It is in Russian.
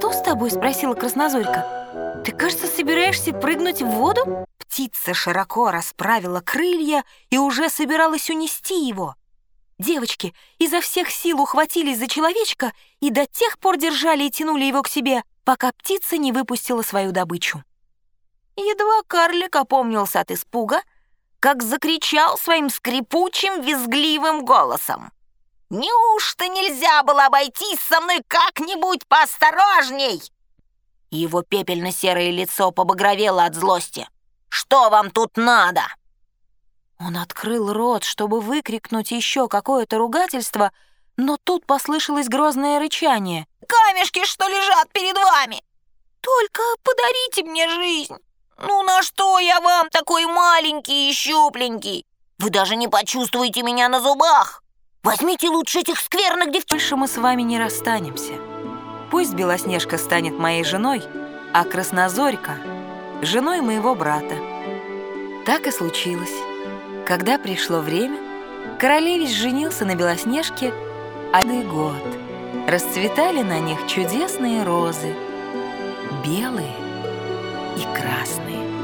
«Что с тобой?» — спросила Краснозорька. «Ты, кажется, собираешься прыгнуть в воду?» Птица широко расправила крылья и уже собиралась унести его. Девочки изо всех сил ухватились за человечка и до тех пор держали и тянули его к себе, пока птица не выпустила свою добычу. Едва карлик опомнился от испуга, как закричал своим скрипучим, визгливым голосом: «Неужто нельзя было обойтись со мной как-нибудь поосторожней?» Его пепельно-серое лицо побагровело от злости. «Что вам тут надо?» Он открыл рот, чтобы выкрикнуть еще какое-то ругательство, но тут послышалось грозное рычание. «Камешки, что лежат перед вами! Только подарите мне жизнь! Ну на что я вам, такой маленький и щупленький? Вы даже не почувствуете меня на зубах! Возьмите лучше этих скверных девчонок!» Больше мы с вами не расстанемся. Пусть Белоснежка станет моей женой, а Краснозорька — женой моего брата. Так и случилось. Когда пришло время, королевич женился на Белоснежке, а каждый год расцветали на них чудесные розы, белые и красные.